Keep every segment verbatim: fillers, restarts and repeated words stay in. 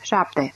șapte.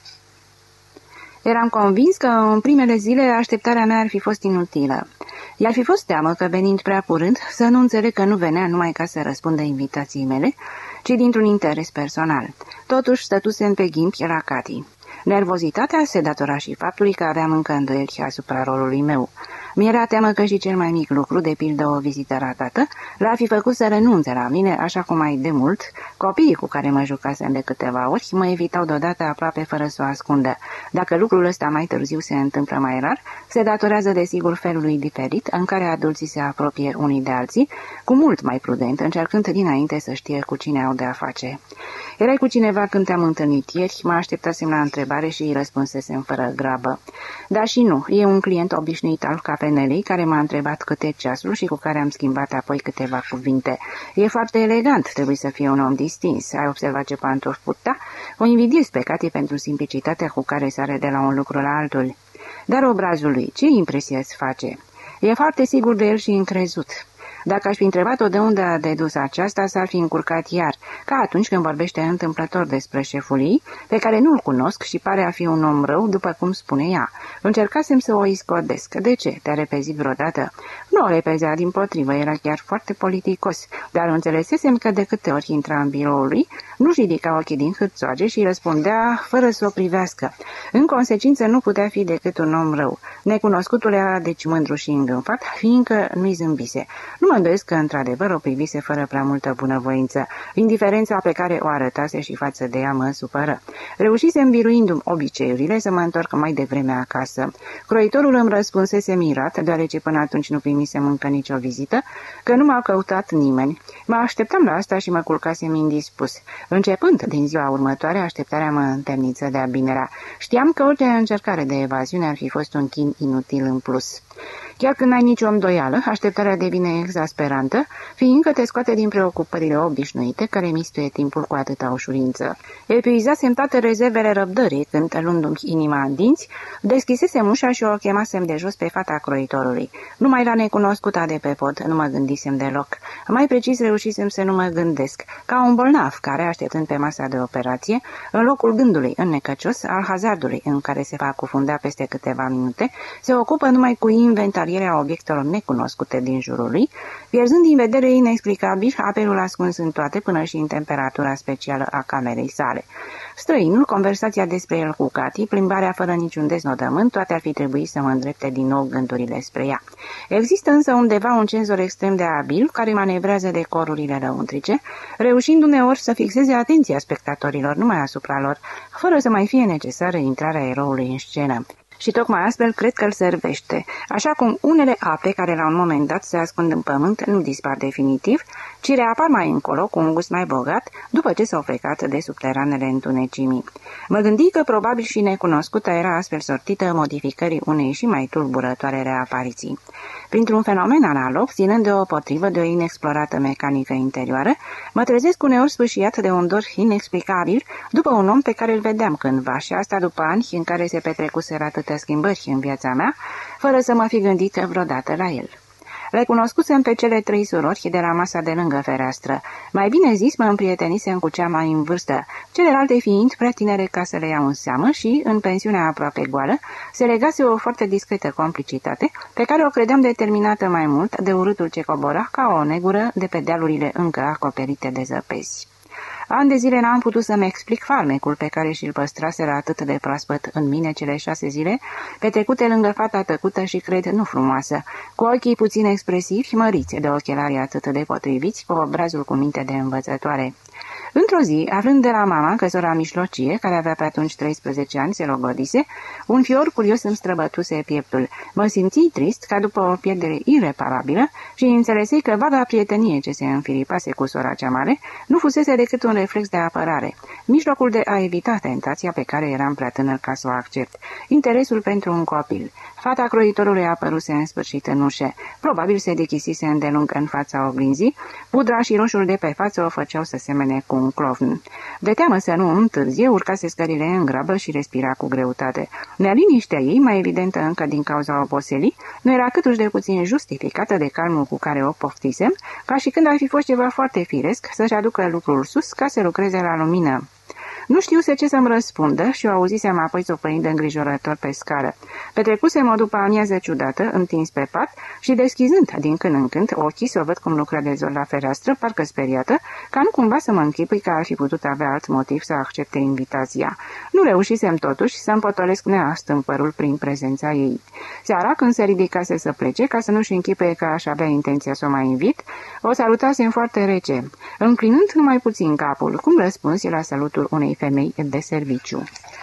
Eram convins că în primele zile așteptarea mea ar fi fost inutilă. I-ar fi fost teamă că, venind prea curând, să nu înțeleg că nu venea numai ca să răspundă invitației mele, ci dintr-un interes personal. Totuși stătusem pe ghimpi la Cati. Nervozitatea se datora și faptului că aveam încă îndoieli asupra rolului meu. Mi-era teamă că și cel mai mic lucru, de pildă o vizită ratată, l-ar fi făcut să renunțe la mine, așa cum mai de mult, copiii cu care mă jucasem de câteva ori mă evitau deodată aproape fără să o ascundă. Dacă lucrul ăsta mai târziu se întâmplă mai rar, se datorează desigur felului diferit în care adulții se apropie unii de alții, cu mult mai prudent, încercând dinainte să știe cu cine au de a face. Erai cu cineva când te-am întâlnit ieri, mă așteptasem la întrebare și îi răspunsesem fără grabă. Da și nu, e un client obișnuit al cafenelei care m-a întrebat câte ceasul și cu care am schimbat apoi câteva cuvinte. E foarte elegant, trebuie să fie un om distins. Ai observat ce pantofi purta? O invidiez pe Cati pentru simplicitatea cu care sare de la un lucru la altul. Dar obrazul lui, ce impresie îți face? E foarte sigur de el și încrezut. Dacă aș fi întrebat-o de unde a dedus aceasta, s-ar fi încurcat iar, ca atunci când vorbește întâmplător despre șeful ei, pe care nu-l cunosc și pare a fi un om rău, după cum spune ea. Încercasem să o iscodesc. De ce? Te-a repezit vreodată? Nu o repezea, dimpotrivă, era chiar foarte politicos, dar înțelesesem că de câte ori intra în biroul lui, nu-și ridica ochii din hârțoage și răspundea fără să o privească. În consecință nu putea fi decât un om rău. Necunoscutul era deci mândru și îngânfat, fiindcă nu-i zâmbise. Nu mă îndoiesc că într-adevăr o privise fără prea multă bunăvoință. Indiferența pe care o arătase și față de ea mă supără. Reușisem, biruindu-mi obiceiurile, să mă întorc mai devreme acasă. Croitorul îmi răspunsese mirat, deoarece până atunci nu primisem încă nicio vizită, că nu m-a căutat nimeni. Mă așteptam la asta și mă culcasem indispus. Începând din ziua următoare, așteptarea mă întemniță de-a binerea. Știam că orice încercare de evaziune ar fi fost un chin inutil în plus. Chiar când n-ai nicio îndoială, așteptarea devine exasperantă, fiindcă te scoate din preocupările obișnuite care mistuie timpul cu atâta ușurință. Epuizasem toate rezervele răbdării când, luându-mi inima în dinți, deschisesem ușa și o chemasem de jos pe fata croitorului. Numai la necunoscuta de pe pod nu mă gândisem deloc. Mai precis reușisem să nu mă gândesc, ca un bolnav care, așteptând pe masa de operație, în locul gândului înnecăcios al hazardului în care se va cufunda peste câteva minute, se ocupă numai cu inventarierea obiectelor necunoscute din jurul lui, pierzând din vedere inexplicabil apelul ascuns în toate până și în temperatura specială a camerei sale. Străinul, conversația despre el cu Cati, plimbarea fără niciun deznodământ, toate ar fi trebuit să mă îndrepte din nou gândurile spre ea. Există însă undeva un cenzor extrem de abil care manevrează decorurile lăuntrice, reușind uneori să fixeze atenția spectatorilor numai asupra lor, fără să mai fie necesară intrarea eroului în scenă. Și tocmai astfel cred că îl servește, așa cum unele ape care la un moment dat se ascund în pământ nu dispar definitiv, ci reapar mai încolo cu un gust mai bogat după ce s-au frecat de subteranele întunecimii. Mă gândi că probabil și necunoscută era astfel sortită modificării unei și mai tulburătoare reapariții. Printr-un fenomen analog, ținând deopotrivă de o inexplorată mecanică interioară, mă trezesc uneori sfâșiat de un dor inexplicabil după un om pe care îl vedeam cândva și asta după ani în care se petrecuseră atâtea schimbări în viața mea, fără să mă fi gândit vreodată la el. Recunoscusem pe cele trei surori de la masa de lângă fereastră. Mai bine zis, mă împrietenisem cu cea mai în vârstă, celelalte fiind prea tinere ca să le iau în seamă și, în pensiunea aproape goală, se legase o foarte discretă complicitate, pe care o credeam determinată mai mult de urâtul ce cobora ca o negură de pe dealurile încă acoperite de zăpezi. Ani de zile n-am putut să-mi explic farmecul pe care și-l păstraseră atât de proaspăt în mine cele șase zile, petrecute lângă fata tăcută și cred nu frumoasă, cu ochii puțin expresivi, măriți de ochelarii atât de potriviți, cu obrazul cu minte de învățătoare. Într-o zi, aflând de la mama că sora mijlocie, care avea pe atunci treisprezece ani, se logodise, un fior curios îmi străbătuse pieptul. Mă simți trist ca după o pierdere ireparabilă și înțelesei că vaga prietenie ce se înfiripase cu sora cea mare nu fusese decât un reflex de apărare, mijlocul de a evita tentația pe care eram prea tânăr ca să o accept, interesul pentru un copil. Fata croitorului apăruse în sfârșit în ușă. Probabil se dechisise îndelung în fața oglinzii, pudra și roșul de pe față o făceau să semene cu un clovn. De teamă să nu întârzie, urcase scările în grabă și respira cu greutate. Neliniștea ei, mai evidentă încă din cauza oboselii, nu era câtuși de puțin justificată de calmul cu care o poftisem, ca și când ar fi fost ceva foarte firesc să-și aducă lucrul sus ca să lucreze la lumină. Nu știuse ce să-mi răspundă și o auzisem apoi țopăind îngrijorător pe scară. Petrecusem o după amiază ciudată, întins pe pat și deschizând din când în când ochii să o văd cum lucra de zor la fereastră, parcă speriată, ca nu cumva să mă închipui că ar fi putut avea alt motiv să accepte invitația. Nu reușisem totuși să-mi potolesc neastâmpărul prin prezența ei. Seara, când se ridicase să plece, ca să nu-și închipuie că aș avea intenția să o mai invit, o salutasem foarte rece, înclinând numai puțin capul, cum răspunsi la salutul unei femei de serviciu.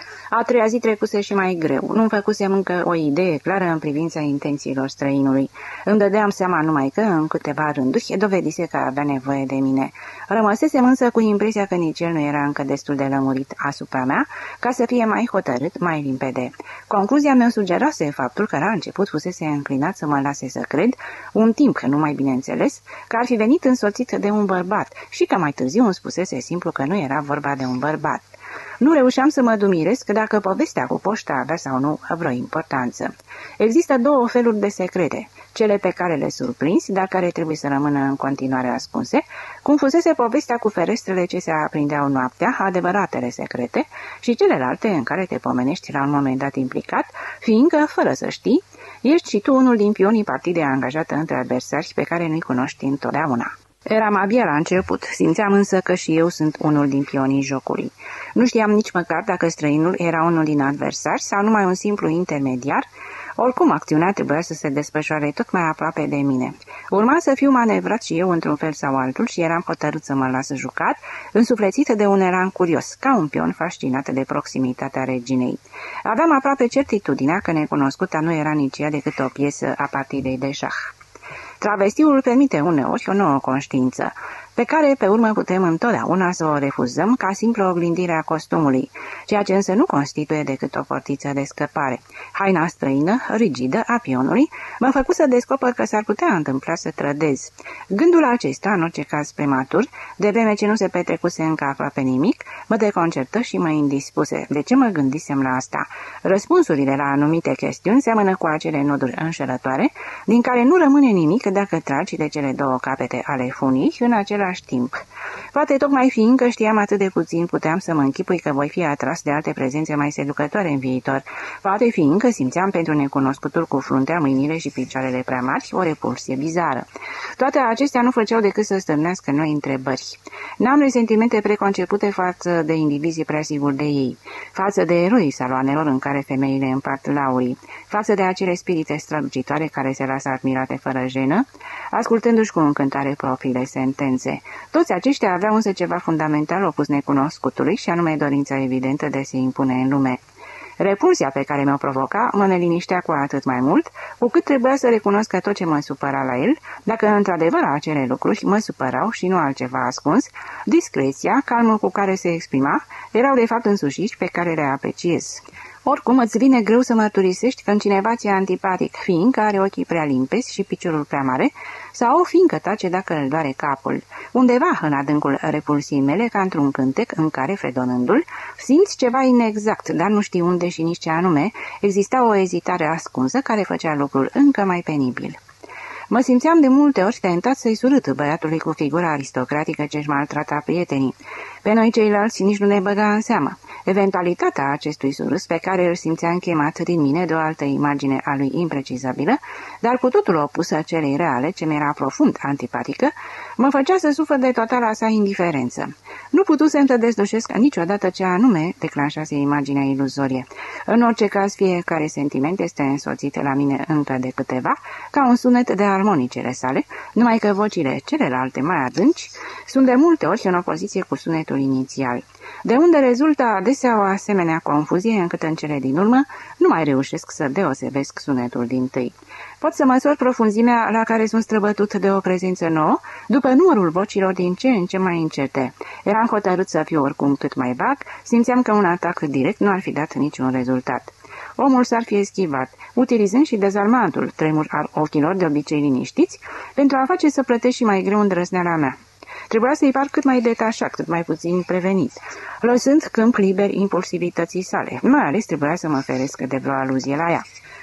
A treia zi trecuse și mai greu. Nu-mi făcusem încă o idee clară în privința intențiilor străinului. Îmi dădeam seama numai că, în câteva rânduri, dovedise că avea nevoie de mine. Rămăsesem însă cu impresia că nici el nu era încă destul de lămurit asupra mea, ca să fie mai hotărât, mai limpede. Concluzia mea sugerase faptul că la început fusese înclinat să mă lase să cred, un timp nu mai bineînțeles, că ar fi venit însoțit de un bărbat și că mai târziu îmi spusese simplu că nu era vorba de un bărbat. Nu reușeam să mă dumiresc dacă povestea cu poșta avea sau nu vreo importanță. Există două feluri de secrete, cele pe care le surprinzi, dar care trebuie să rămână în continuare ascunse, cum fusese povestea cu ferestrele ce se aprindeau noaptea, adevăratele secrete, și celelalte în care te pomenești la un moment dat implicat, fiindcă, fără să știi, ești și tu unul din pionii partidei angajate între adversari pe care nu-i cunoști întotdeauna. Eram abia la început, simțeam însă că și eu sunt unul din pionii jocului. Nu știam nici măcar dacă străinul era unul din adversari sau numai un simplu intermediar, oricum acțiunea trebuia să se desfășoare tot mai aproape de mine. Urma să fiu manevrat și eu într-un fel sau altul și eram hotărât să mă las jucat, însuflețit de un elan curios, ca un pion fascinat de proximitatea reginei. Aveam aproape certitudinea că necunoscuta nu era nici ea decât o piesă a partidei de șah. Travestiul permite uneori o nouă conștiință, pe care pe urmă putem întotdeauna să o refuzăm ca simplă oglindire a costumului, ceea ce însă nu constituie decât o portiță de scăpare. Haina străină, rigidă, a pionului, mă făcu să descoper că s-ar putea întâmpla să trădez. Gândul acesta, în orice caz prematur, de vreme ce nu se petrecuse încă aproape nimic, mă deconcertă și mă indispuse. De ce mă gândisem la asta? Răspunsurile la anumite chestiuni seamănă cu acele noduri înșelătoare, din care nu rămâne nimic dacă tragi de cele două capete ale funii în același timp. Poate tocmai fiindcă știam atât de puțin, puteam să mă închipui că voi fi atras de alte prezențe mai seducătoare în viitor. Poate fiindcă simțeam pentru necunoscutul cu fruntea, mâinile și picioarele prea mari o repulsie bizară. Toate acestea nu făceau decât să stârnească noi întrebări. N-am resentimente preconcepute față de indivizii prea siguri de ei, față de eroii saloanelor în care femeile împart laurii, față de acele spirite strălucitoare care se lasă admirate fără jenă, ascultându-și cu încântare propriile sentențe. Toți aceștia aveau însă ceva fundamental opus necunoscutului și anume dorința evidentă de a se impune în lume. Repulsia pe care mi-o provoca mă neliniștea cu atât mai mult, cu cât trebuia să recunosc că tot ce mă supăra la el, dacă într-adevăr acele lucruri mă supărau și nu altceva ascuns, discreția, calmul cu care se exprima, erau de fapt însușiți pe care le apreciez. Oricum, îți vine greu să mărturisești când cineva ți-e antipatic, fiindcă are ochii prea limpezi și piciorul prea mare, sau fiindcă tace dacă îl doare capul. Undeva în adâncul repulsiei mele, ca într-un cântec în care, fredonându-l, simți ceva inexact, dar nu știi unde și nici ce anume, exista o ezitare ascunsă care făcea lucrul încă mai penibil. Mă simțeam de multe ori tentat să-i surât băiatului cu figura aristocratică ce-și maltrata prietenii. Pe noi ceilalți nici nu ne băga în seamă. Eventualitatea acestui surâs, pe care îl simțeam chemat din mine de o altă imagine a lui imprecizabilă, dar cu totul opusă celei reale, ce mi-era profund antipatică, mă făcea să sufăr de totala sa indiferență. Nu putusem să dezlușesc niciodată ce anume declanșase imaginea iluzorie. În orice caz, fiecare sentiment este însoțit la mine încă de câteva, ca un sunet de armonicele sale, numai că vocile celelalte mai adânci sunt de multe ori în opoziție cu sunetul inițial. De unde rezultă adesea o asemenea confuzie încât în cele din urmă nu mai reușesc să deosebesc sunetul dintâi. Pot să măsor profunzimea la care sunt străbătut de o prezență nouă, după numărul vocilor din ce în ce mai încete. Eram hotărât să fiu oricum cât mai vag, simțeam că un atac direct nu ar fi dat niciun rezultat. Omul s-ar fi eschivat, utilizând și dezarmantul tremur al ochilor de obicei liniștiți, pentru a face să plătesc și mai greu îndrăzneala mea. Trebuia să-i par cât mai detașat, cât mai puțin prevenit, lăsând câmp liber impulsivității sale. Mai ales trebuia să mă feresc de vreo aluzie la ea.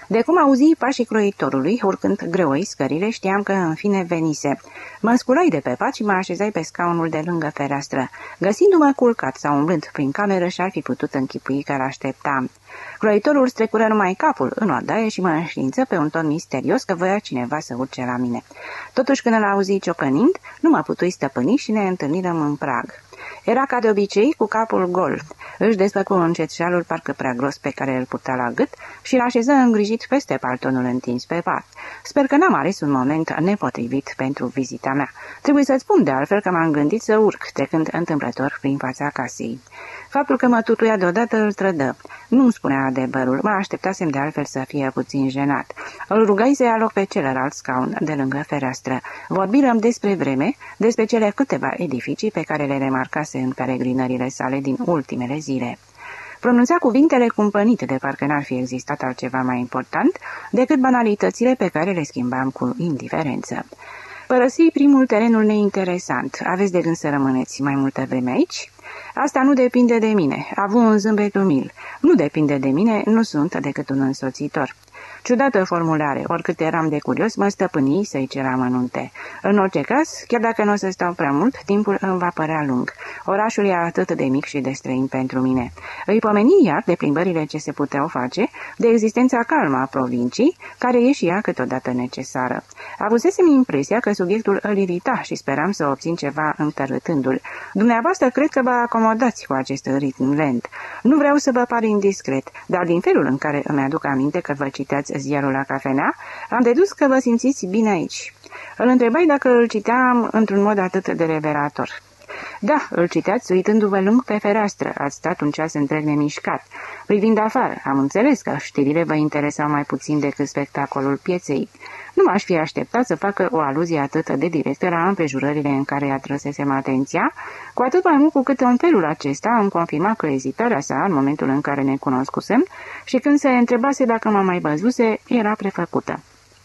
De cum auzi pașii croitorului, urcând greoi scările, știam că în fine venise. Mă sculai de pe pat și mă așezai pe scaunul de lângă fereastră. Găsindu-mă culcat sau umblând prin cameră, și-ar fi putut închipui că l-așteptam. Croitorul strecură numai capul în odaie și mă înștiință pe un ton misterios că voia cineva să urce la mine. Totuși, când l-auzi ciocănind, nu mă putui stăpâni și ne întâlnirăm în prag. Era ca de obicei cu capul gol. Își desfăcu încet șalul parcă prea gros pe care îl purta la gât și l-așeză îngrijit peste paltonul întins pe pat. Sper că n-am ales un moment nepotrivit pentru vizita mea. Trebuie să-ți spun de altfel că m-am gândit să urc, trecând întâmplător prin fața casei. Faptul că mă tutuia deodată îl trădă. Nu-mi spunea adevărul, mă așteptasem de altfel să fie puțin jenat. Îl rugai să ia loc pe celălalt scaun de lângă fereastră. Vorbirăm despre vreme, despre cele câteva edificii pe care le remarcase în peregrinările sale din ultimele zile. Pronunța cuvintele cumpănite de parcă n-ar fi existat altceva mai important decât banalitățile pe care le schimbam cu indiferență. Părăsi primul terenul neinteresant. Aveți de gând să rămâneți mai multă vreme aici? Asta nu depinde de mine. Avu un zâmbet umil. Nu depinde de mine, nu sunt decât un însoțitor. Ciudată formulare, oricât eram de curios, mă stăpâni să-i cer amănunte. În orice caz, chiar dacă nu o să stau prea mult, timpul îmi va părea lung. Orașul e atât de mic și de străin pentru mine. Îi pomeni iar de plimbările ce se puteau face, de existența calmă a provincii, care e și ea câteodată necesară. Avusesem impresia că subiectul îl irita și speram să obțin ceva întărâtându-l. Dumneavoastră cred că vă acomodați cu acest ritm lent. Nu vreau să vă par indiscret, dar din felul în care îmi aduc aminte că vă citeați ziarul la cafenea, am dedus că vă simțiți bine aici. Îl întrebai dacă îl citeam într-un mod atât de revelator. Da, îl citeați uitându-vă lung pe fereastră, ați stat un ceas întreg nemișcat. Privind afară, am înțeles că știrile vă interesau mai puțin decât spectacolul pieței. Nu m-aș fi așteptat să facă o aluzie atât de directă la împrejurările în care atrăsesem atenția, cu atât mai mult cu cât în felul acesta îmi confirma că ezitarea sa în momentul în care ne cunoscusem și când se întrebase dacă mă mai văzuse, era prefăcută.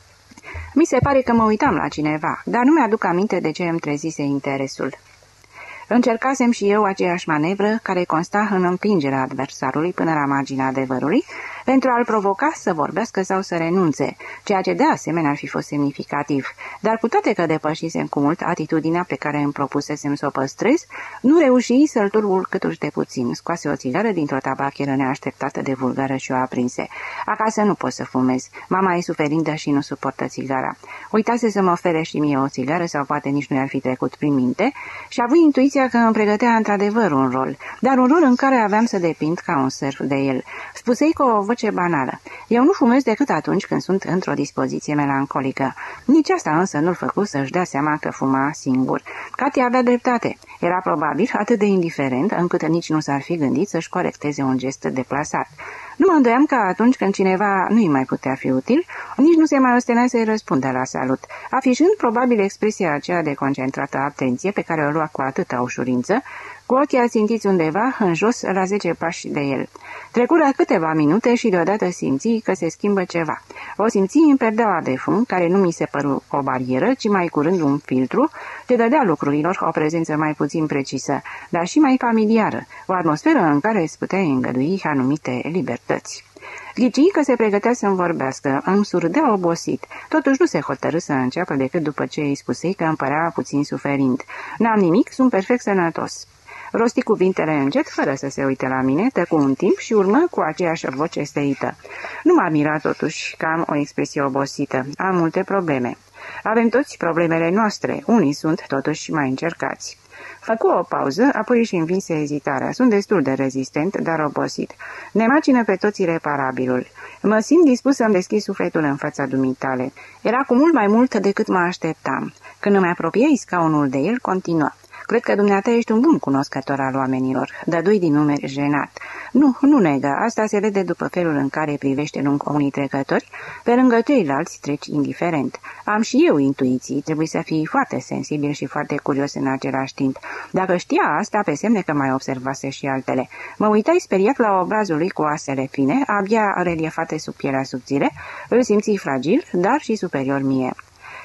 Mi se pare că mă uitam la cineva, dar nu mi-aduc aminte de ce îmi trezise interesul. Încercasem și eu aceeași manevră care consta în împingerea adversarului până la marginea adevărului, pentru a-l provoca să vorbească sau să renunțe, ceea ce de asemenea ar fi fost semnificativ. Dar cu toate că depășisem cu mult atitudinea pe care îmi propusesem să o păstrez, nu reuși să-l turbul câtuși de puțin. Scoase o țigară dintr-o tabacheră neașteptată de vulgară și o aprinse. Acasă nu pot să fumez. Mama e suferindă și nu suportă țigara. Uitase să mă ofere și mie o țigară sau poate nici nu i-ar fi trecut prin minte și avui intuiția că îmi pregătea într-adevăr un rol, dar un rol în care aveam să depind ca un serf de el. Spusei cu o voce banală. Eu nu fumez decât atunci când sunt într-o dispoziție melancolică. Nici asta însă nu-l făcu să-și dea seama că fuma singur. Cati avea dreptate. Era probabil atât de indiferent încât nici nu s-ar fi gândit să-și corecteze un gest deplasat. Nu mă îndoiam că atunci când cineva nu-i mai putea fi util, nici nu se mai ostenea să-i răspundă la salut, afișând probabil expresia aceea de concentrată atenție pe care o lua cu atâta ușurință, cu ochii ațintiți undeva în jos la zece pași de el. Trecură câteva minute și deodată simți că se schimbă ceva. O simți în perdeaua de fum, care nu mi se păru o barieră, ci mai curând un filtru, ce dădea lucrurilor o prezență mai puțin precisă, dar și mai familiară, o atmosferă în care îți puteai îngădui anumite libertăți. Ghicii că se pregătea să-mi vorbească, îmi surdea obosit, totuși nu se hotărâ să înceapă decât după ce îi spusei că îmi părea puțin suferind. N-am nimic, sunt perfect sănătos. Rosti cuvintele încet, fără să se uite la mine, tăcu un timp și urmă cu aceeași voce stăită. Nu m-a mirat totuși că am o expresie obosită. Am multe probleme. Avem toți problemele noastre. Unii sunt totuși mai încercați. Făcu o pauză, apoi își învinse ezitarea. Sunt destul de rezistent, dar obosit. Ne macină pe toți ireparabilul. Mă simt dispus să-mi deschid sufletul în fața dumitale. Era cu mult mai mult decât mă așteptam. Când îmi apropiei scaunul de el, continuă. Cred că dumneata ești un bun cunoscător al oamenilor. Dădui din numeri jenat. Nu, nu negă. Asta se vede după felul în care privește lung unii trecători. Pe lângă ceilalți treci indiferent. Am și eu intuiții. Trebuie să fii foarte sensibil și foarte curios în același timp. Dacă știa asta, pe semne că mai observase și altele. Mă uitai speriat la obrazul lui cu oasele fine, abia reliefate sub pielea subțire. Îl simți fragil, dar și superior mie.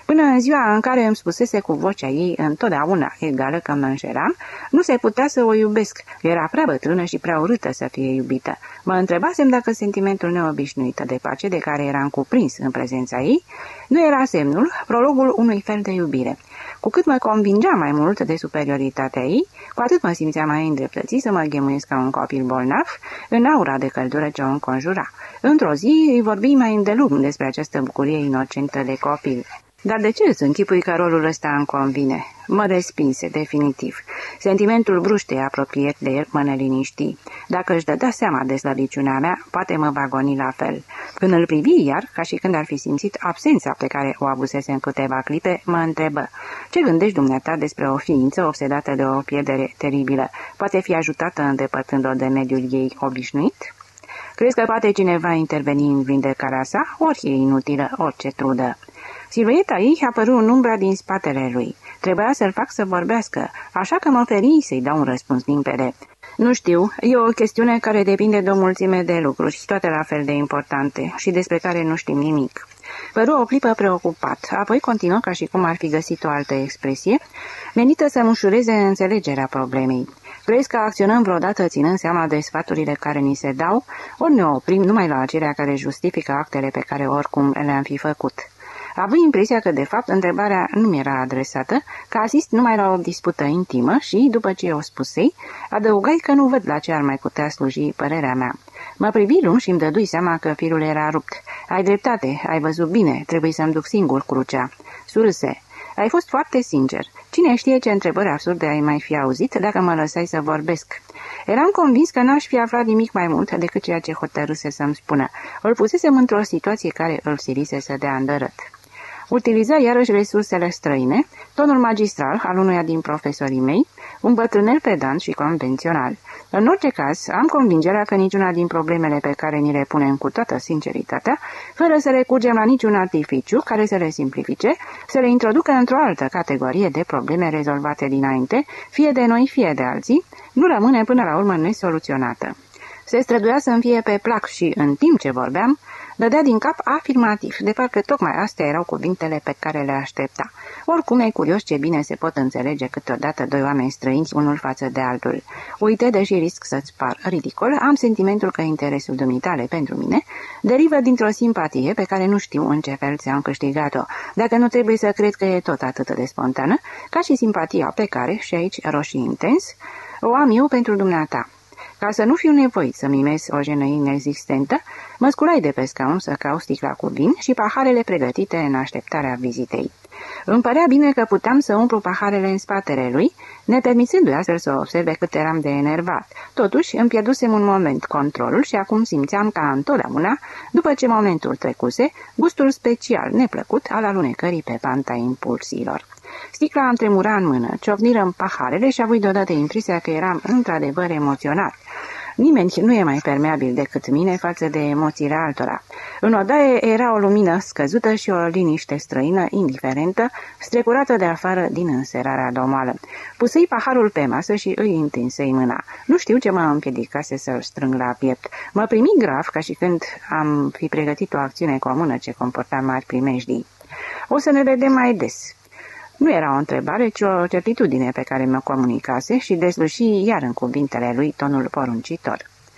Până în ziua în care îmi spusese cu vocea ei întotdeauna egală că mă înșelam, nu se putea să o iubesc. Era prea bătrână și prea urâtă să fie iubită. Mă întrebasem dacă sentimentul neobișnuit de pace de care eram cuprins în prezența ei nu era semnul, prologul unui fel de iubire. Cu cât mă convingea mai mult de superioritatea ei, cu atât mă simțeam mai îndreptățit să mă ghemuiesc ca un copil bolnav în aura de căldură ce o înconjura. Într-o zi îi vorbi mai îndelung despre această bucurie inocentă de copil. Dar de ce îți închipui că rolul ăsta îmi convine? Mă respinse, definitiv. Sentimentul bruștei apropiat de el mă neliniști. Dacă își dădea seama de slăbiciunea mea, poate mă va goni la fel. Când îl privi iar, ca și când ar fi simțit absența pe care o avusese în câteva clipe, mă întrebă: ce gândești dumneata despre o ființă obsedată de o pierdere teribilă? Poate fi ajutată îndepărtând-o de mediul ei obișnuit? Crezi că poate cineva interveni în vindecarea sa? Ori e inutilă orice trudă. Silueta ei a apărut în umbra din spatele lui. Trebuia să-l fac să vorbească, așa că mă oferi să-i dau un răspuns limpede. Nu știu, e o chestiune care depinde de o mulțime de lucruri, toate la fel de importante, și despre care nu știm nimic. Păru o clipă preocupat, apoi continuă ca și cum ar fi găsit o altă expresie, menită să-mi ușureze înțelegerea problemei. Crezi că acționăm vreodată ținând seama de sfaturile care ni se dau, ori ne oprim numai la acelea care justifică actele pe care oricum le-am fi făcut? Având impresia că, de fapt, întrebarea nu mi era adresată, că asist numai la o dispută intimă și, după ce o spusei, adăugai că nu văd la ce ar mai putea sluji părerea mea. Mă privi lung și îmi dădui seama că firul era rupt. Ai dreptate, ai văzut bine, trebuie să-mi duc singur crucea. Surâse. Ai fost foarte sincer. Cine știe ce întrebări absurde ai mai fi auzit dacă mă lăsai să vorbesc? Eram convins că n-aș fi aflat nimic mai mult decât ceea ce hotărâse să-mi spună. Îl pusesem într-o situație care îl silise să dea îndărăt. Utiliza iarăși resursele străine, tonul magistral al unuia din profesorii mei, un bătrânel pedant și convențional. În orice caz, am convingerea că niciuna din problemele pe care ni le punem cu toată sinceritatea, fără să recurgem la niciun artificiu care să le simplifice, să le introducă într-o altă categorie de probleme rezolvate dinainte, fie de noi, fie de alții, nu rămâne până la urmă nesoluționată. Se străduia să-mi fie pe plac și, în timp ce vorbeam, dădea din cap afirmativ, de parcă tocmai astea erau cuvintele pe care le aștepta. Oricum e curios ce bine se pot înțelege câteodată doi oameni străini unul față de altul. Uite, deși risc să-ți par ridicol, am sentimentul că interesul dumitale pentru mine derivă dintr-o simpatie pe care nu știu în ce fel ți-am câștigat-o, dacă nu trebuie să cred că e tot atât de spontană, ca și simpatia pe care, și aici roșii intens, o am eu pentru dumneata. Ca să nu fiu nevoit să mimez o jenă inexistentă, mă sculai de pe scaun să caut sticla cu vin și paharele pregătite în așteptarea vizitei. Îmi părea bine că puteam să umplu paharele în spatele lui, nepermițându-i astfel să observe cât eram de enervat. Totuși, îmi pierdusem un moment controlul și acum simțeam ca întotdeauna, după ce momentul trecuse, gustul special neplăcut al alunecării pe panta impulsiilor. Sticla îmi tremura în mână, ciocniră-mi paharele și avui deodată impresia că eram într-adevăr emoționat. Nimeni nu e mai permeabil decât mine față de emoțiile altora. În odaie era o lumină scăzută și o liniște străină, indiferentă, strecurată de afară din înserarea domoală. Pusei paharul pe masă și îi întinsei mâna. Nu știu ce mă împiedicase să-l strâng la piept. Mă primi grav, ca și când am fi pregătit o acțiune comună ce comporta mari primejdii. O să ne vedem mai des. Nu era o întrebare, ci o certitudine pe care mi-o comunicase și dezluși iar în cuvintele lui tonul poruncitor.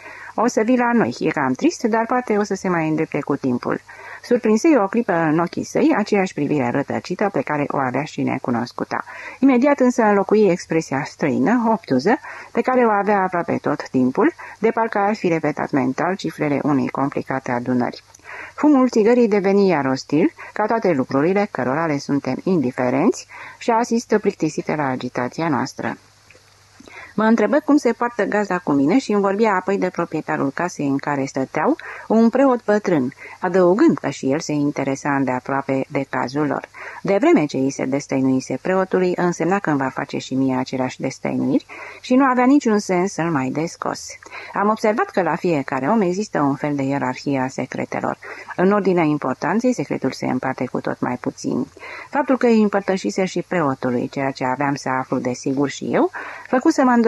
O să vii la noi, e cam trist, dar poate o să se mai îndrepte cu timpul. Surprinsei o clipă în ochii săi aceeași privire rătăcită pe care o avea și necunoscuta. Imediat însă înlocui expresia străină, obtuză, pe care o avea aproape tot timpul, de parcă ar fi repetat mental cifrele unei complicate adunări. Fumul țigării deveni iar ostil, ca toate lucrurile cărora le suntem indiferenți, și asistă plictisite la agitația noastră. Mă întrebă cum se poartă gazda cu mine și îmi vorbea apoi de proprietarul casei în care stăteau, un preot bătrân, adăugând că și el se interesa îndeaproape de cazul lor. De vreme ce îi se destăinuise preotului, însemna că îmi va face și mie aceleași destăinuiri și nu avea niciun sens să-l mai descos. Am observat că la fiecare om există un fel de ierarhie a secretelor. În ordinea importanței, secretul se împarte cu tot mai puțin. Faptul că îi împărtășise și preotului, ceea ce aveam să aflu de sigur și eu, făcu să mă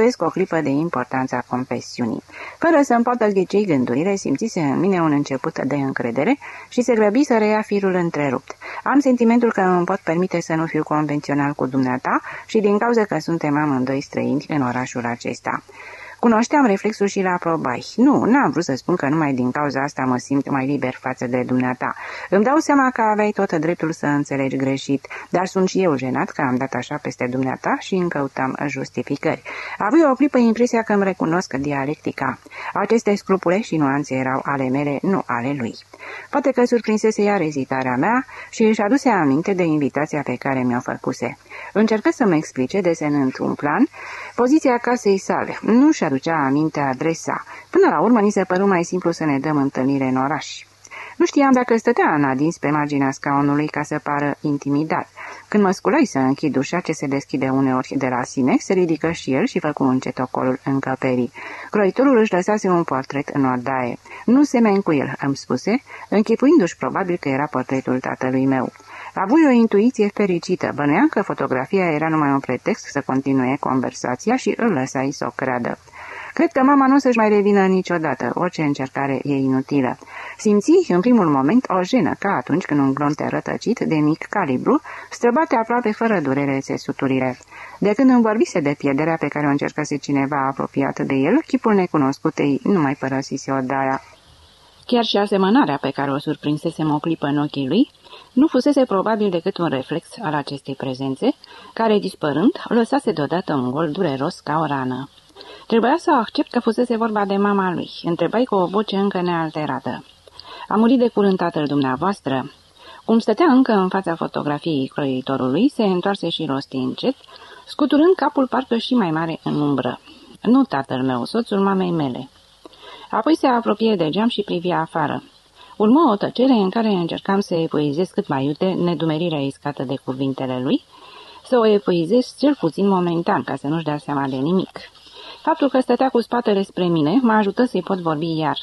îndoiesc o clipă de importanța confesiunii. Fără să-mi poată ghici gândurile, simțise în mine un început de încredere și se grăbi să reia firul întrerupt. Am sentimentul că îmi pot permite să nu fiu convențional cu dumneata și din cauza că suntem amândoi străini în orașul acesta. Cunoșteam reflexul și l-aprobai. Nu, n-am vrut să spun că numai din cauza asta mă simt mai liber față de dumneata. Îmi dau seama că aveai tot dreptul să înțelegi greșit, dar sunt și eu jenat că am dat așa peste dumneata și îmi căutam justificări. Avui o clipă impresia că îmi recunosc dialectica. Aceste scrupule și nuanțe erau ale mele, nu ale lui. Poate că surprinsese iar ezitarea mea și își aduse aminte de invitația pe care mi-o făcuse. Încercă să-mi explice, desenând un plan, poziția casei sale. Nu și aducea aminte adresa. Până la urmă, ni se păru mai simplu să ne dăm întâlnire în oraș. Nu știam dacă stătea înadins pe marginea scaunului ca să pară intimidat. Când mă sculai să închid ușa ce se deschide uneori de la sine, se ridică și el și făcu încet ocolul încăperii. Croitorul își lăsase un portret în odaie. Nu semeni cu el, îmi spuse, închipuindu-și probabil că era portretul tatălui meu. Avui o intuiție fericită, bănuiam că fotografia era numai un pretext să continue conversația și îl lăsai să o creadă. Cred că mama nu o să-și mai revină niciodată, orice încercare e inutilă. Simți în primul moment o jenă, ca atunci când un glonte rătăcit de mic calibru străbate aproape fără durere țesuturile. De când îmi vorbise de pierderea pe care o încercase cineva apropiat de el, chipul necunoscut ei nu mai părăsise odaia. Chiar și asemănarea pe care o surprinsesem o clipă în ochii lui nu fusese probabil decât un reflex al acestei prezențe, care, dispărând, lăsase deodată un gol dureros ca o rană. Trebuia să accept că fusese vorba de mama lui. Întrebai cu o voce încă nealterată. A murit de curând tatăl dumneavoastră? Cum stătea încă în fața fotografiei croitorului, se întoarse și rosti încet, scuturând capul parcă și mai mare în umbră. Nu tatăl meu, soțul mamei mele. Apoi se apropie de geam și privi afară. Urmă o tăcere în care încercam să epuizez cât mai iute nedumerirea iscată de cuvintele lui, să o epuizez cel puțin momentan, ca să nu-și dea seama de nimic. Faptul că stătea cu spatele spre mine mă ajută să-i pot vorbi iar.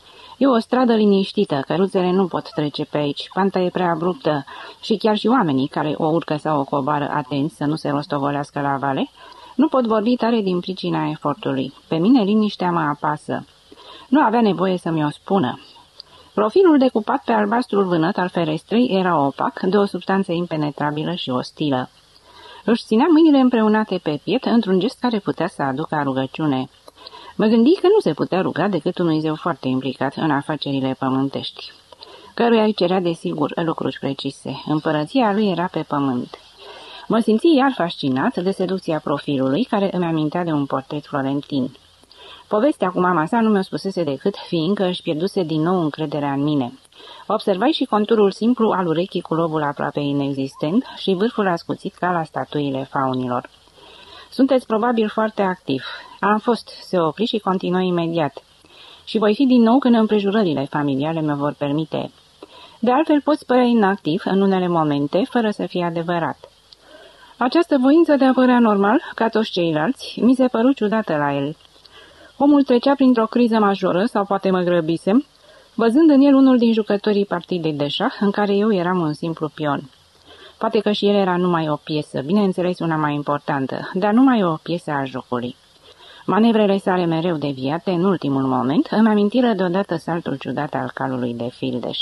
E o stradă liniștită, căruțele nu pot trece pe aici, panta e prea abruptă și chiar și oamenii care o urcă sau o coboară atenți să nu se rostogolească la vale, nu pot vorbi tare din pricina efortului. Pe mine liniștea mă apasă. Nu avea nevoie să-mi o spună. Profilul decupat pe albastrul vânăt al ferestrei era opac, de o substanță impenetrabilă și ostilă. Își ținea mâinile împreunate pe piept într-un gest care putea să aducă rugăciune. Mă gândi că nu se putea ruga decât unui zeu foarte implicat în afacerile pământești, căruia îi cerea desigur lucruri precise. Împărăția lui era pe pământ. Mă simți iar fascinat de seducția profilului, care îmi amintea de un portret florentin. Povestea cu mama sa nu mi-o spusese decât fiindcă își pierduse din nou încrederea în mine. Observai și conturul simplu al urechii cu lobul aproape inexistent și vârful ascuțit ca la statuile faunilor. Sunteți probabil foarte activ. Am fost, se opri și continuă imediat. Și voi fi din nou când împrejurările familiale mi-o vor permite. De altfel poți părea inactiv în unele momente, fără să fie adevărat. Această voință de a părea normal, ca toți ceilalți, mi se păru ciudată la el. Omul trecea printr-o criză majoră, sau poate mă grăbisem, văzând în el unul din jucătorii partidei de șah, în care eu eram un simplu pion. Poate că și el era numai o piesă, bineînțeles una mai importantă, dar numai o piesă a jocului. Manevrele sale mereu deviate, în ultimul moment, îmi amintiră deodată saltul ciudat al calului de Fildeș.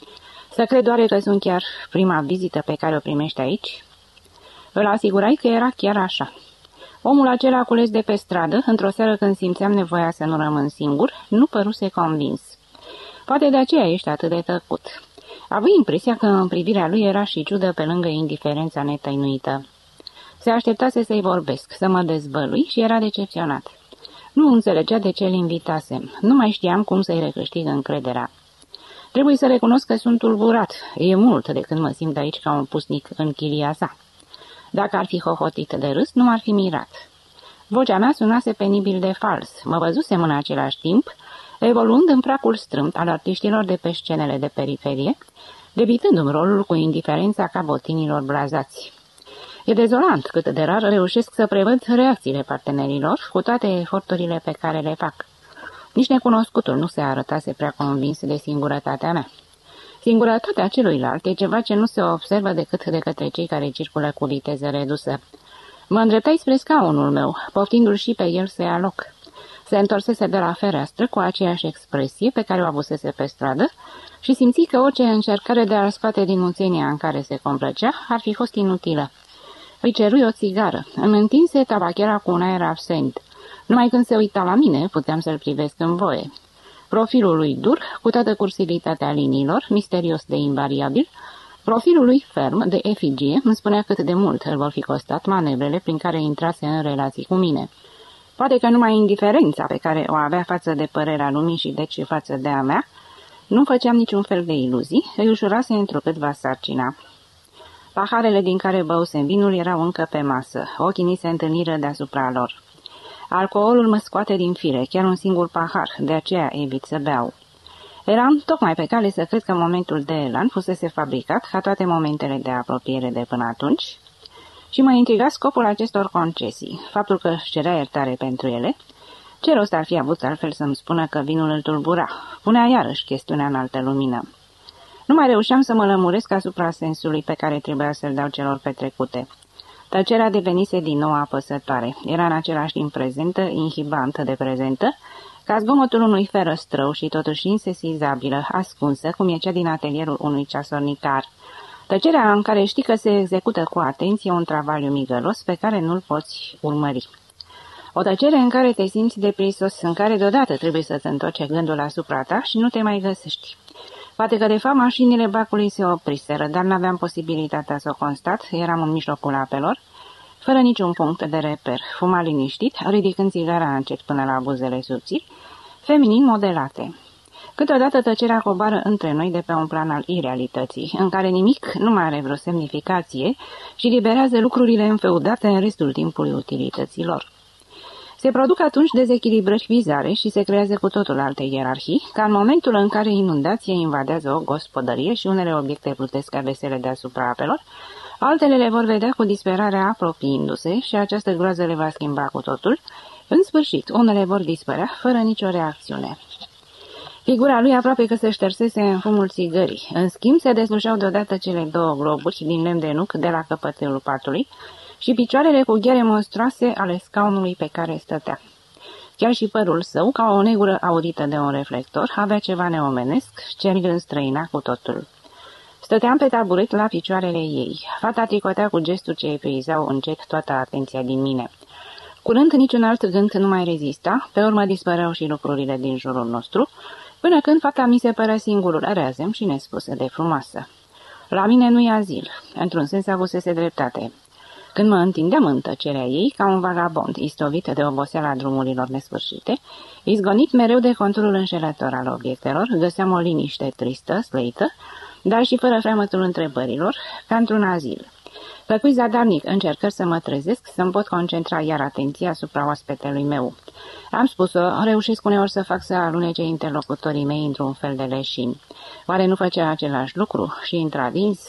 Să cred doar că sunt chiar prima vizită pe care o primești aici? Îl asigurai că era chiar așa. Omul acela cules de pe stradă, într-o seară când simțeam nevoia să nu rămân singur, nu păruse convins. Poate de aceea ești atât de tăcut. Avui impresia că în privirea lui era și ciudă pe lângă indiferența netăinuită. Se așteptase să-i vorbesc, să mă dezvălui și era decepționat. Nu înțelegea de ce îl invitasem. Nu mai știam cum să-i recâștig încrederea. Trebuie să recunosc că sunt tulburat. E mult de când mă simt aici ca un pusnic în chilia sa. Dacă ar fi hohotit de râs, nu m-ar fi mirat. Vocea mea sunase penibil de fals. Mă văzusem în același timp, evoluând în pracul strâmt al artiștilor de pe scenele de periferie, debitându-mi rolul cu indiferența cabotinilor blazați. E dezolant cât de rar reușesc să prevăd reacțiile partenerilor cu toate eforturile pe care le fac. Nici necunoscutul nu se arătase prea convins de singurătatea mea. Singurătatea celuilalt e ceva ce nu se observă decât de către cei care circulă cu viteză redusă. Mă îndreptai spre scaunul meu, poftindu-l și pe el să ia loc. Se întorsese de la fereastră cu aceeași expresie pe care o avusese pe stradă și simți că orice încercare de a-l scoate din muțenia în care se complăcea ar fi fost inutilă. Îi cerui o țigară. Îmi întinse tabachera cu un aer absent. Numai când se uita la mine, puteam să-l privesc în voie. Profilul lui dur, cu toată cursilitatea liniilor, misterios de invariabil, profilul lui ferm, de efigie, îmi spunea cât de mult îl vor fi costat manevrele prin care intrase în relații cu mine. Poate că numai indiferența pe care o avea față de părerea lumii și deci față de a mea, nu făceam niciun fel de iluzii, îi ușurase întrucâtva sarcina. Paharele din care băusem vinul erau încă pe masă, ochii ni se întâlniră deasupra lor. Alcoolul mă scoate din fire, chiar un singur pahar, de aceea evit să beau. Eram tocmai pe cale să cred că momentul de elan fusese fabricat ca toate momentele de apropiere de până atunci și mă intriga scopul acestor concesii, faptul că își cerea iertare pentru ele. Ce rost ar fi avut altfel să-mi spună că vinul îl tulbura? Punea iarăși chestiunea în altă lumină. Nu mai reușeam să mă lămuresc asupra sensului pe care trebuia să-l dau celor petrecute. Tăcerea devenise din nou apăsătoare. Era în același timp prezentă, inhibantă de prezentă, ca zgomotul unui ferăstrău și totuși insesizabilă, ascunsă, cum e cea din atelierul unui ceasornicar. Tăcerea în care știi că se execută cu atenție un travaliu migălos pe care nu-l poți urmări. O tăcere în care te simți deprisos, în care deodată trebuie să-ți întorci gândul asupra ta și nu te mai găsești. Poate că de fapt mașinile bacului se opriseră, dar n-aveam posibilitatea să o constat, eram în mijlocul apelor, fără niciun punct de reper, fuma liniștit, ridicând țigara încet până la buzele subțiri, feminin modelate. Câteodată tăcerea coboară între noi de pe un plan al irealității, în care nimic nu mai are vreo semnificație și liberează lucrurile înfeudate în restul timpului utilităților. Se produc atunci dezechilibrări bizare și se creează cu totul alte ierarhii, ca în momentul în care inundația invadează o gospodărie și unele obiecte plutesc ca vesele deasupra apelor, altele le vor vedea cu disperarea apropiindu-se și această groază le va schimba cu totul. În sfârșit, unele vor dispărea fără nicio reacțiune. Figura lui aproape că se ștersese în fumul țigării. În schimb, se deslușeau deodată cele două globuri din lemn de nuc de la căpătelul patului și picioarele cu gheare monstruoase ale scaunului pe care stătea. Chiar și părul său, ca o negură audită de un reflector, avea ceva neomenesc, ce îl înstrăina cu totul. Stăteam pe taburet la picioarele ei. Fata tricotea cu gesturi ce epuizau încet toată atenția din mine. Curând, niciun alt gând nu mai rezista, pe urmă dispăreau și lucrurile din jurul nostru, până când fata mi se părea singurul reazem și nespusă de frumoasă. La mine nu-i azil, într-un sens avusese dreptate. Când mă întindeam în tăcerea ei, ca un vagabond, istovit de oboseala drumurilor nesfârșite, izgonit mereu de conturul înșelător al obiectelor, găseam o liniște tristă, slăită, dar și fără freamătul întrebărilor, ca într-un azil. Făcui zadarnic încercări să mă trezesc, să-mi pot concentra iar atenția asupra oaspetelui meu. Am spus-o, reușesc uneori să fac să alunece interlocutorii mei într-un fel de leșin. Oare nu făcea același lucru și intradins?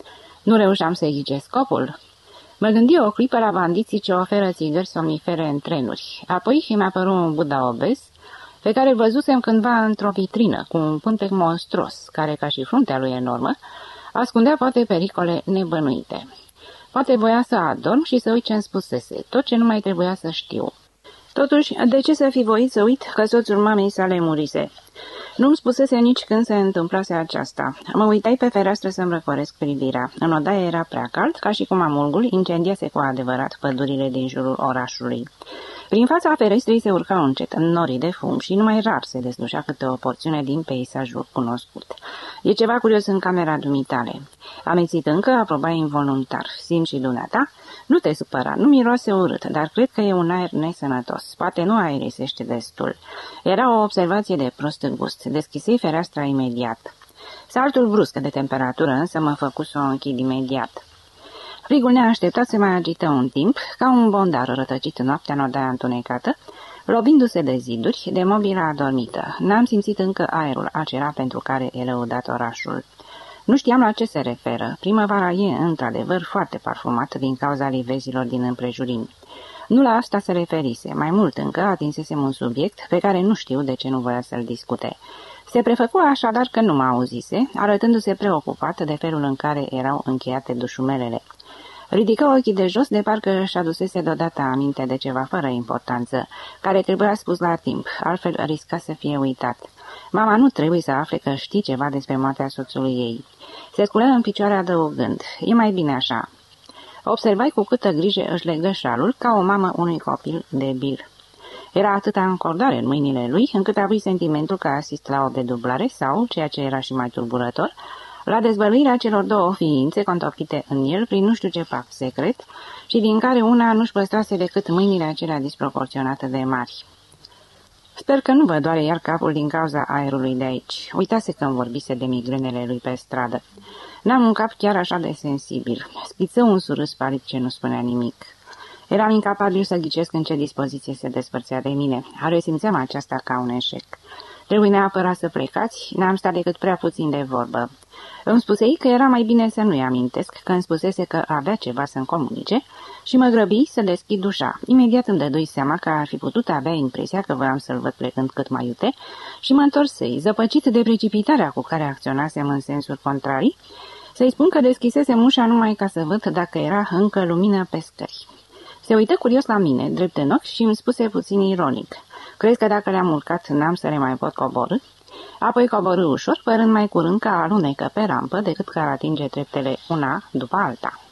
Nu reușeam să zice scopul? Mă gândi o clipă la bandiții ce oferă țigări somnifere în trenuri. Apoi mi-a apărut un Buddha obez, pe care îl văzusem cândva într-o vitrină, cu un pântec monstruos, care, ca și fruntea lui enormă, ascundea poate pericole nebănuite. Poate voia să adorm și să uit ce-mi spusese, tot ce nu mai trebuia să știu. Totuși, de ce să fi voit să uit că soțul mamei sale murise? Nu-mi spusese nici când se întâmplase aceasta. Mă uitai pe fereastră să-mi răcoresc privirea. În odaie era prea cald, ca și cum amurgul incendiase cu adevărat pădurile din jurul orașului. Prin fața ferestrei se urcau încet în norii de fum și numai rar se deslușea câte o porțiune din peisajul cunoscut. E ceva curios în camera dumitale. Amețit încă, aprobai involuntar. Simți și dumneata? Nu te supăra, nu miroase urât, dar cred că e un aer nesănătos. Poate nu aerisește destul. Era o observație de prost gust. Deschisei fereastra imediat. Saltul brusc de temperatură însă mă făcu să o închid imediat. Frigul neașteptat se mai agită un timp, ca un bondar rătăcit noaptea în odaia întunecată, lobindu-se de ziduri, de mobila adormită. N-am simțit încă aerul acela pentru care e lăudat orașul. Nu știam la ce se referă. Primăvara e, într-adevăr, foarte parfumat din cauza livezilor din împrejurim. Nu la asta se referise, mai mult încă atinsesem un subiect pe care nu știu de ce nu voia să-l discute. Se prefăcu așadar că nu mă auzise, arătându-se preocupat de felul în care erau încheiate dușumelele. Ridică ochii de jos, de parcă își adusese deodată aminte de ceva fără importanță, care trebuia spus la timp, altfel risca să fie uitat. Mama nu trebuie să afle că știi ceva despre moartea soțului ei. Se sculă în picioare adăugând, e mai bine așa. Observai cu câtă grijă își legă șalul ca o mamă unui copil debil. Era atâta încordare în mâinile lui, încât avui sentimentul că asist la o dedublare sau, ceea ce era și mai tulburător, la dezvăluirea celor două ființe contopite în el prin nu știu ce pact secret și din care una nu-și păstrase decât mâinile acelea disproporționate de mari. Sper că nu vă doare iar capul din cauza aerului de aici. Uitase că îmi vorbise de migrenele lui pe stradă. N-am un cap chiar așa de sensibil. Schiță un surâs palid ce nu spunea nimic. Eram incapabil să ghicesc în ce dispoziție se despărțea de mine. Resimțeam aceasta ca un eșec. Trebuie neapărat să plecați, n-am stat decât prea puțin de vorbă. Îmi spusei că era mai bine să nu-i amintesc, că îmi spusese că avea ceva să-mi comunice și mă grăbi să deschid ușa. Imediat îmi dădui seama că ar fi putut avea impresia că voiam să-l văd plecând cât mai iute și mă întorsei, zăpăcit de precipitarea cu care acționasem în sensul contrarii, să-i spun că deschisesem ușa numai ca să văd dacă era încă lumină pe scări. Se uită curios la mine, drept în ochi, și îmi spuse puțin ironic: crezi că dacă le-am urcat n-am să le mai pot coborî? Apoi coborî ușor, părând mai curând că alunecă pe rampă decât că ar atinge treptele una după alta.